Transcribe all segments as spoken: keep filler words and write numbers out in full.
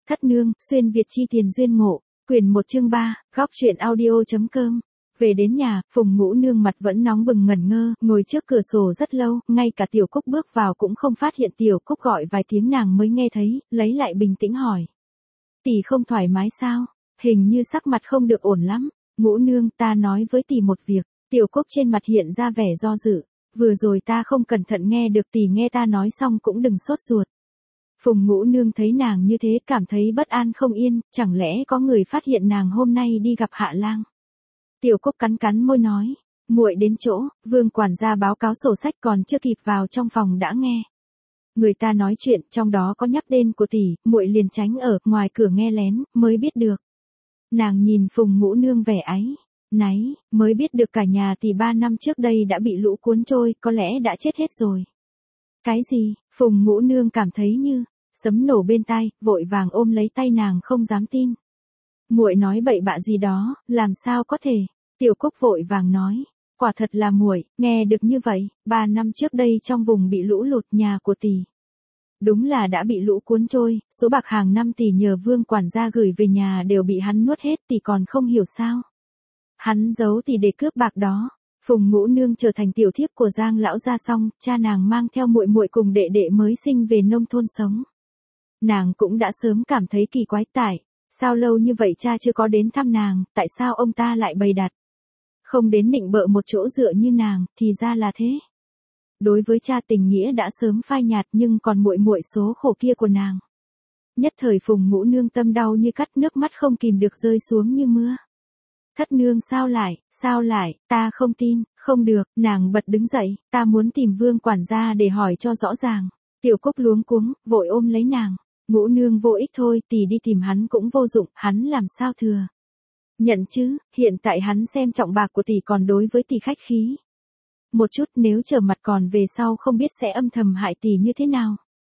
Thất nương, xuyên Việt chi tiền duyên ngộ, quyển một chương ba, góc truyện audio.com. Về đến nhà, Phùng Ngũ Nương mặt vẫn nóng bừng ngẩn ngơ, ngồi trước cửa sổ rất lâu, ngay cả Tiểu Cúc bước vào cũng không phát hiện Tiểu Cúc gọi vài tiếng nàng mới nghe thấy, lấy lại bình tĩnh hỏi. Tỷ không thoải mái sao? Hình như sắc mặt không được ổn lắm. Ngũ Nương, ta nói với tỷ một việc. Tiểu Cúc trên mặt hiện ra vẻ do dự. Vừa rồi ta không cẩn thận nghe được, tỷ nghe ta nói xong cũng đừng sốt ruột. Phùng Ngũ Nương thấy nàng như thế cảm thấy bất an không yên, chẳng lẽ có người phát hiện nàng hôm nay đi gặp Hạ Lang. Tiểu Cúc cắn cắn môi nói, muội đến chỗ, Vương quản gia báo cáo sổ sách còn chưa kịp vào trong phòng đã nghe. Người ta nói chuyện, trong đó có nhắc tên của tỷ, muội liền tránh ở ngoài cửa nghe lén, mới biết được. Nàng nhìn Phùng Ngũ Nương vẻ áy náy, mới biết được cả nhà tỷ ba năm trước đây đã bị lũ cuốn trôi, có lẽ đã chết hết rồi. Cái gì? Phùng Ngũ Nương cảm thấy như sấm nổ bên tai, vội vàng ôm lấy tay nàng không dám tin. Muội nói bậy bạ gì đó, làm sao có thể? Tiểu Cúc vội vàng nói, quả thật là muội, nghe được như vậy, ba năm trước đây trong vùng bị lũ lụt nhà của tỷ. Đúng là đã bị lũ cuốn trôi, số bạc hàng năm tỷ nhờ Vương quản gia gửi về nhà đều bị hắn nuốt hết, tỷ còn không hiểu sao. Hắn giấu tỷ để cướp bạc đó. Phùng Ngũ Nương trở thành tiểu thiếp của Giang lão gia xong, cha nàng mang theo muội muội cùng đệ đệ mới sinh về nông thôn sống. Nàng cũng đã sớm cảm thấy kỳ quái, tại sao lâu như vậy cha chưa có đến thăm nàng, tại sao ông ta lại bày đặt không đến nịnh bợ một chỗ dựa như nàng, thì ra là thế. Đối với cha tình nghĩa đã sớm phai nhạt, nhưng còn muội muội số khổ kia của nàng. Nhất thời Phùng Ngũ Nương tâm đau như cắt, nước mắt không kìm được rơi xuống như mưa. Thất nương sao lại, sao lại, ta không tin, không được, nàng bật đứng dậy, ta muốn tìm Vương quản gia để hỏi cho rõ ràng. Tiểu Cúc luống cuống, vội ôm lấy nàng. Ngũ Nương vô ích thôi, tỷ đi tìm hắn cũng vô dụng, hắn làm sao thừa. Nhận chứ, hiện tại hắn xem trọng bạc của tỷ còn đối với tỷ khách khí. Một chút, nếu trở mặt còn về sau không biết sẽ âm thầm hại tỷ như thế nào.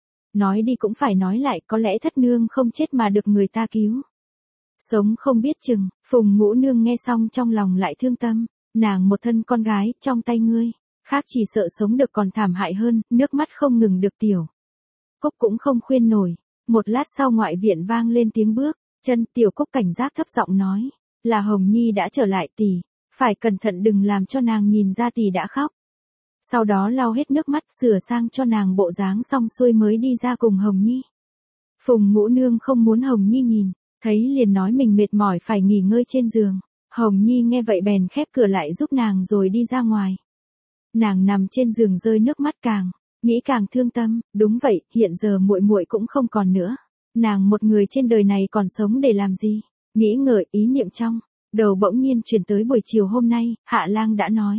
Nói đi cũng phải nói lại, có lẽ thất nương không chết mà được người ta cứu. Sống không biết chừng. Phùng Ngũ Nương nghe xong trong lòng lại thương tâm, nàng một thân con gái, trong tay ngươi, khác chỉ sợ sống được còn thảm hại hơn, nước mắt không ngừng được. Tiểu Cúc cũng không khuyên nổi. Một lát sau ngoại viện vang lên tiếng bước chân, Tiểu Cúc cảnh giác thấp giọng nói, là Hồng Nhi đã trở lại, tỷ, phải cẩn thận đừng làm cho nàng nhìn ra tỷ đã khóc. Sau đó lau hết nước mắt, sửa sang cho nàng bộ dáng xong xuôi mới đi ra cùng Hồng Nhi. Phùng Ngũ Nương không muốn Hồng Nhi nhìn, thấy liền nói mình mệt mỏi phải nghỉ ngơi trên giường. Hồng Nhi nghe vậy bèn khép cửa lại giúp nàng rồi đi ra ngoài. Nàng nằm trên giường rơi nước mắt càng nghĩ càng thương tâm, đúng vậy, hiện giờ muội muội cũng không còn nữa. Nàng một người trên đời này còn sống để làm gì? Nghĩ ngợi, ý niệm trong đầu bỗng nhiên chuyển tới buổi chiều hôm nay, Hạ Lang đã nói.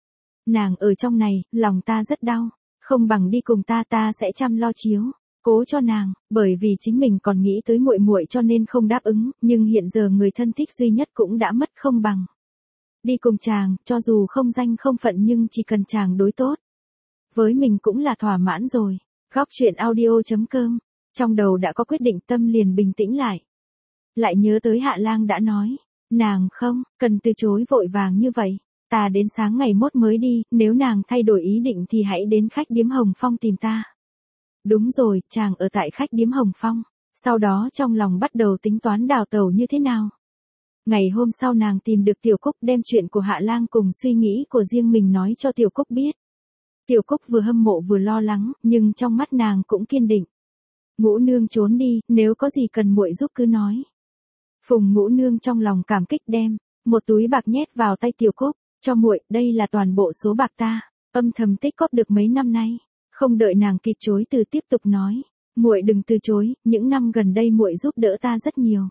Nàng ở trong này, lòng ta rất đau, không bằng đi cùng ta, ta sẽ chăm lo chiếu cố cho nàng, bởi vì chính mình còn nghĩ tới muội muội cho nên không đáp ứng, nhưng hiện giờ người thân thích duy nhất cũng đã mất, không bằng đi cùng chàng, cho dù không danh không phận nhưng chỉ cần chàng đối tốt với mình cũng là thỏa mãn rồi. Góc truyện audio.com. Trong đầu đã có quyết định, tâm liền bình tĩnh lại. Lại nhớ tới Hạ Lang đã nói, nàng không cần từ chối vội vàng như vậy, ta đến sáng ngày mốt mới đi, nếu nàng thay đổi ý định thì hãy đến khách điếm Hồng Phong tìm ta. Đúng rồi, chàng ở tại khách điếm Hồng Phong, sau đó trong lòng bắt đầu tính toán đào tẩu như thế nào. Ngày hôm sau nàng tìm được Tiểu Cúc, đem chuyện của Hạ Lang cùng suy nghĩ của riêng mình nói cho Tiểu Cúc biết. Tiểu Cúc vừa hâm mộ vừa lo lắng, nhưng trong mắt nàng cũng kiên định. Ngũ Nương trốn đi, nếu có gì cần muội giúp cứ nói. Phùng Ngũ Nương trong lòng cảm kích đem một túi bạc nhét vào tay Tiểu Cúc, cho muội, đây là toàn bộ số bạc ta âm thầm tích cóp được mấy năm nay. Không đợi nàng kịp chối từ tiếp tục nói, muội đừng từ chối, những năm gần đây muội giúp đỡ ta rất nhiều.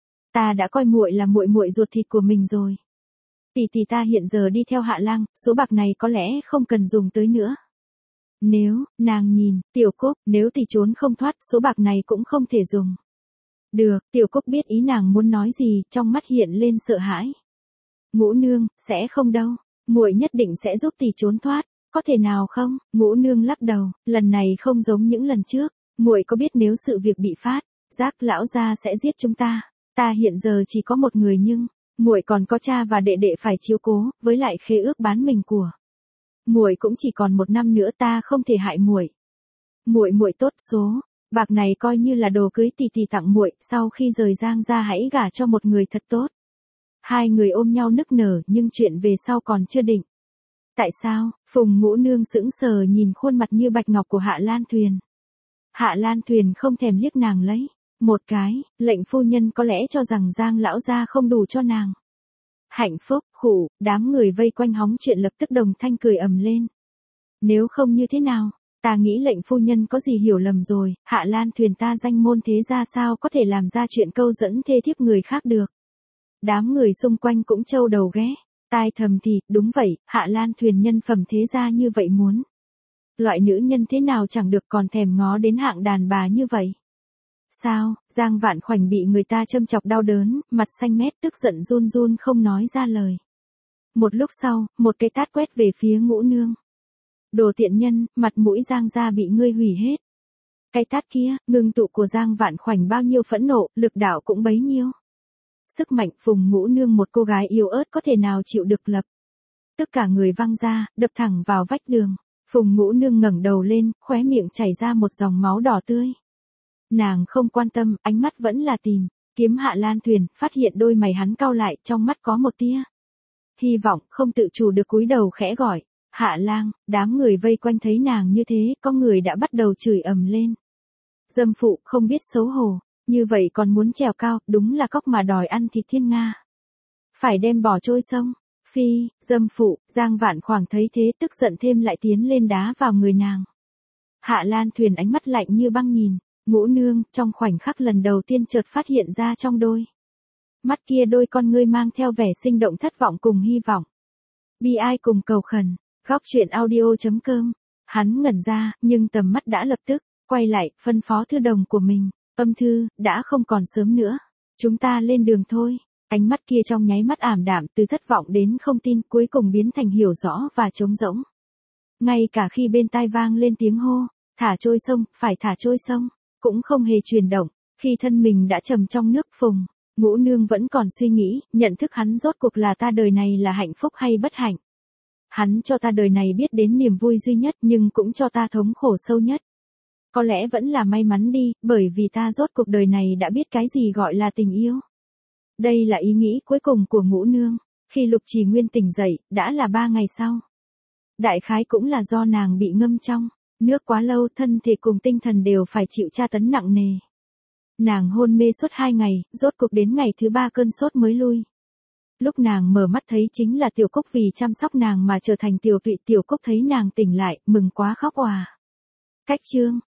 Ta đã coi muội là muội muội ruột thịt của mình rồi. Tỷ tỷ ta hiện giờ đi theo Hạ Lang, số bạc này có lẽ không cần dùng tới nữa. Nếu, nàng nhìn, Tiểu Cúc, nếu tỷ trốn không thoát, số bạc này cũng không thể dùng. Được, Tiểu Cúc biết ý nàng muốn nói gì, trong mắt hiện lên sợ hãi. Ngũ Nương, sẽ không đâu, muội nhất định sẽ giúp tỷ trốn thoát, có thể nào không? Ngũ Nương lắc đầu, lần này không giống những lần trước, muội có biết nếu sự việc bị phát giác lão gia sẽ giết chúng ta, ta hiện giờ chỉ có một người nhưng muội còn có cha và đệ đệ phải chiếu cố, với lại khế ước bán mình của muội cũng chỉ còn một năm nữa, ta không thể hại muội. Muội muội tốt số, Bạc này coi như là đồ cưới tỷ tỷ tặng muội, sau khi rời Giang gia hãy gả cho một người thật tốt. Hai người ôm nhau nức nở, nhưng chuyện về sau còn chưa định. Tại sao? Phùng Ngũ Nương sững sờ nhìn khuôn mặt như bạch ngọc của Hạ Lan Thuyền. Hạ Lan Thuyền không thèm liếc nàng lấy một cái, lệnh phu nhân có lẽ cho rằng Giang lão gia không đủ cho nàng. Hạnh phúc, khủ, đám người vây quanh hóng chuyện lập tức đồng thanh cười ầm lên. Nếu không như thế nào, ta nghĩ lệnh phu nhân có gì hiểu lầm rồi, Hạ Lan Thuyền ta danh môn thế gia sao có thể làm ra chuyện câu dẫn thê thiếp người khác được. Đám người xung quanh cũng trâu đầu ghé, tai thầm thì, đúng vậy, Hạ Lan Thuyền nhân phẩm thế gia như vậy muốn. Loại nữ nhân thế nào chẳng được còn thèm ngó đến hạng đàn bà như vậy. Sao? Giang Vạn Khoảnh bị người ta châm chọc đau đớn, mặt xanh mét tức giận run run không nói ra lời. Một lúc sau, một cái tát quét về phía Ngũ Nương. Đồ tiện nhân, mặt mũi Giang gia bị ngươi hủy hết. Cái tát kia, ngưng tụ của Giang Vạn Khoảnh bao nhiêu phẫn nộ, lực đạo cũng bấy nhiêu. Sức mạnh Phùng Ngũ Nương một cô gái yếu ớt có thể nào chịu được lập. Tất cả người văng ra, đập thẳng vào vách đường. Phùng Ngũ Nương ngẩng đầu lên, khóe miệng chảy ra một dòng máu đỏ tươi. Nàng không quan tâm, ánh mắt vẫn là tìm, kiếm Hạ Lan Thuyền, phát hiện đôi mày hắn cau lại, trong mắt có một tia hy vọng, không tự chủ được cúi đầu khẽ gọi, Hạ Lang. Đám người vây quanh thấy nàng như thế, có người đã bắt đầu chửi ầm lên. Dâm phụ, không biết xấu hổ, như vậy còn muốn trèo cao, đúng là cóc mà đòi ăn thịt thiên nga. Phải đem bỏ trôi sông. Phi, dâm phụ. Giang Vạn Khoảnh thấy thế tức giận thêm lại tiến lên đá vào người nàng. Hạ Lan Thuyền ánh mắt lạnh như băng nhìn Ngũ Nương, trong khoảnh khắc lần đầu tiên chợt phát hiện ra trong đôi mắt kia đôi con ngươi mang theo vẻ sinh động thất vọng cùng hy vọng. Bi ai cùng cầu khẩn. Góc truyện audio chấm com. Hắn ngẩn ra, nhưng tầm mắt đã lập tức quay lại, phân phó thư đồng của mình, "Âm thư, đã không còn sớm nữa, chúng ta lên đường thôi." Ánh mắt kia trong nháy mắt ảm đạm, từ thất vọng đến không tin, cuối cùng biến thành hiểu rõ và trống rỗng. Ngay cả khi bên tai vang lên tiếng hô, "Thả trôi sông, phải thả trôi sông", cũng không hề chuyển động. Khi thân mình đã trầm trong nước, Phùng Ngũ Nương vẫn còn suy nghĩ, nhận thức hắn rốt cuộc là ta đời này là hạnh phúc hay bất hạnh. Hắn cho ta đời này biết đến niềm vui duy nhất, nhưng cũng cho ta thống khổ sâu nhất. Có lẽ vẫn là may mắn đi, bởi vì ta rốt cuộc đời này đã biết cái gì gọi là tình yêu. Đây là ý nghĩ cuối cùng của Ngũ Nương. Khi Lục Trì Nguyên tỉnh dậy, đã là ba ngày sau. Đại khái cũng là do nàng bị ngâm trong nước quá lâu, thân thể cùng tinh thần đều phải chịu tra tấn nặng nề. Nàng hôn mê suốt hai ngày, rốt cuộc đến ngày thứ ba cơn sốt mới lui. Lúc nàng mở mắt thấy chính là Tiểu Cúc, vì chăm sóc nàng mà trở thành tiểu tụy. Tiểu Cúc thấy nàng tỉnh lại, mừng quá khóc òa. Cách chương